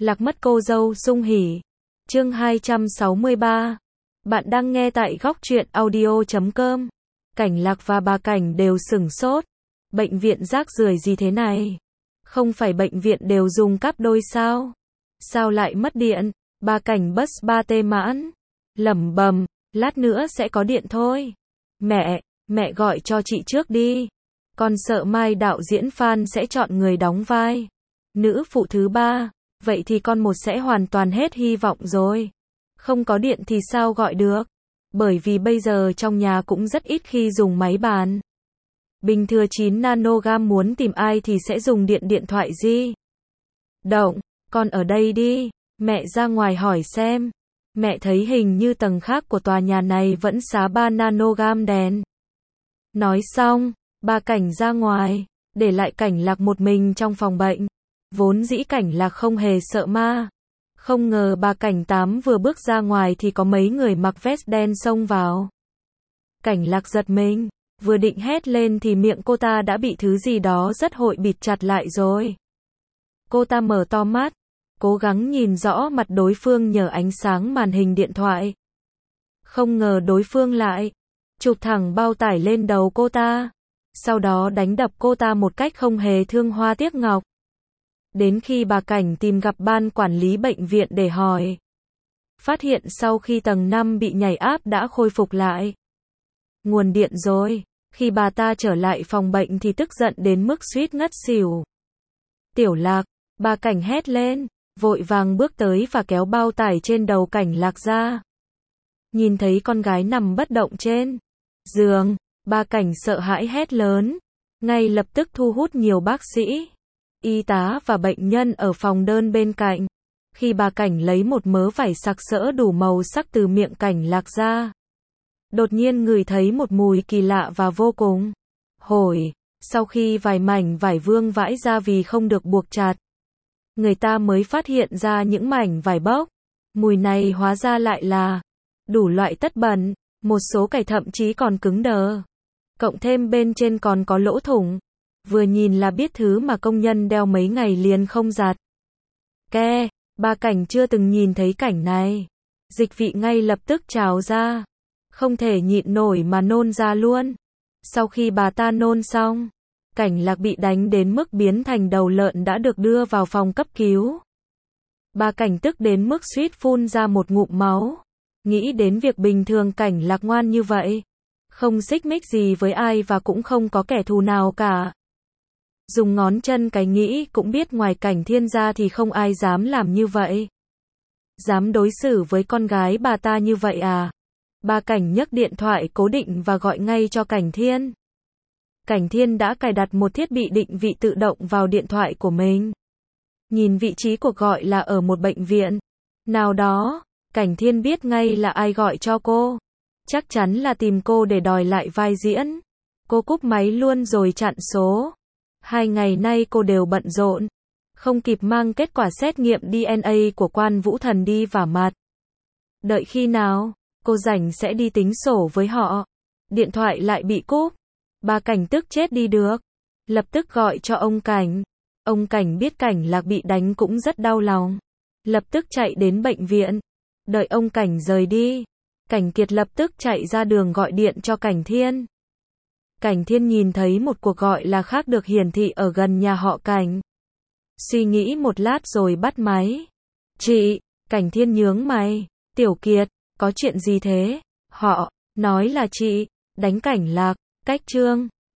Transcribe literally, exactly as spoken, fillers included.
Lạc mất cô dâu sung hỉ. Chương hai trăm sáu mươi ba. Bạn đang nghe tại góc truyện audio chấm com. Cảnh Lạc và bà Cảnh đều sửng sốt. Bệnh viện rác rưởi gì thế này? Không phải bệnh viện đều dùng cáp đôi sao? Sao lại mất điện? Bà Cảnh bus ba tê mãn. Lẩm bẩm, lát nữa sẽ có điện thôi. Mẹ, mẹ gọi cho chị trước đi. Con sợ mai đạo diễn Phan sẽ chọn người đóng vai nữ phụ thứ ba. Vậy thì con một sẽ hoàn toàn hết hy vọng rồi. Không có điện thì sao gọi được? Bởi vì bây giờ trong nhà cũng rất ít khi dùng máy bàn. Bình thường chín nanogam muốn tìm ai thì sẽ dùng điện điện thoại di động. Con ở đây đi. Mẹ ra ngoài hỏi xem. Mẹ thấy hình như tầng khác của tòa nhà này vẫn xá ba nanogam đèn. Nói xong, bà Cảnh ra ngoài, để lại Cảnh Lạc một mình trong phòng bệnh. Vốn dĩ Cảnh Lạc không hề sợ ma. Không ngờ bà Cảnh Tám vừa bước ra ngoài thì có mấy người mặc vest đen xông vào. Cảnh Lạc giật mình, vừa định hét lên thì miệng cô ta đã bị thứ gì đó rất hội bịt chặt lại rồi. Cô ta mở to mắt, cố gắng nhìn rõ mặt đối phương nhờ ánh sáng màn hình điện thoại. Không ngờ đối phương lại chụp thẳng bao tải lên đầu cô ta, sau đó đánh đập cô ta một cách không hề thương hoa tiếc ngọc. Đến khi bà Cảnh tìm gặp ban quản lý bệnh viện để hỏi, phát hiện sau khi tầng năm bị nhảy áp đã khôi phục lại nguồn điện rồi. Khi bà ta trở lại phòng bệnh thì tức giận đến mức suýt ngất xỉu. Tiểu Lạc, bà Cảnh hét lên, vội vàng bước tới và kéo bao tải trên đầu Cảnh Lạc ra. Nhìn thấy con gái nằm bất động trên giường, bà Cảnh sợ hãi hét lớn, ngay lập tức thu hút nhiều bác sĩ, y tá và bệnh nhân ở phòng đơn bên cạnh. Khi bà Cảnh lấy một mớ vải sặc sỡ đủ màu sắc từ miệng Cảnh Lạc ra, đột nhiên ngửi thấy một mùi kỳ lạ và vô cùng hổi. Sau khi vài mảnh vải vương vãi ra vì không được buộc chặt, người ta mới phát hiện ra những mảnh vải bốc. Mùi này hóa ra lại là đủ loại tất bẩn, một số cải thậm chí còn cứng đờ. Cộng thêm bên trên còn có lỗ thủng. Vừa nhìn là biết thứ mà công nhân đeo mấy ngày liền không giặt. Ke, bà Cảnh chưa từng nhìn thấy cảnh này. Dịch vị ngay lập tức trào ra. Không thể nhịn nổi mà nôn ra luôn. Sau khi bà ta nôn xong, Cảnh Lạc bị đánh đến mức biến thành đầu lợn đã được đưa vào phòng cấp cứu. Bà Cảnh tức đến mức suýt phun ra một ngụm máu. Nghĩ đến việc bình thường Cảnh Lạc ngoan như vậy, không xích mích gì với ai và cũng không có kẻ thù nào cả. Dùng ngón chân cái nghĩ cũng biết ngoài Cảnh Thiên ra thì không ai dám làm như vậy. Dám đối xử với con gái bà ta như vậy à? Bà Cảnh nhấc điện thoại cố định và gọi ngay cho Cảnh Thiên. Cảnh Thiên đã cài đặt một thiết bị định vị tự động vào điện thoại của mình. Nhìn vị trí cuộc gọi là ở một bệnh viện nào đó, Cảnh Thiên biết ngay là ai gọi cho cô. Chắc chắn là tìm cô để đòi lại vai diễn. Cô cúp máy luôn rồi chặn số. Hai ngày nay cô đều bận rộn, không kịp mang kết quả xét nghiệm đê en a của Quan Vũ Thần đi vả mặt. Đợi khi nào cô rảnh sẽ đi tính sổ với họ. Điện thoại lại bị cúp. Bà Cảnh tức chết đi được. Lập tức gọi cho ông Cảnh. Ông Cảnh biết Cảnh Lạc bị đánh cũng rất đau lòng. Lập tức chạy đến bệnh viện. Đợi ông Cảnh rời đi, Cảnh Kiệt lập tức chạy ra đường gọi điện cho Cảnh Thiên. Cảnh Thiên nhìn thấy một cuộc gọi là khác được hiển thị ở gần nhà họ Cảnh. Suy nghĩ một lát rồi bắt máy. Chị, Cảnh Thiên nhướng mày. Tiểu Kiệt, có chuyện gì thế? Họ nói là chị đánh Cảnh Lạc, cách Trương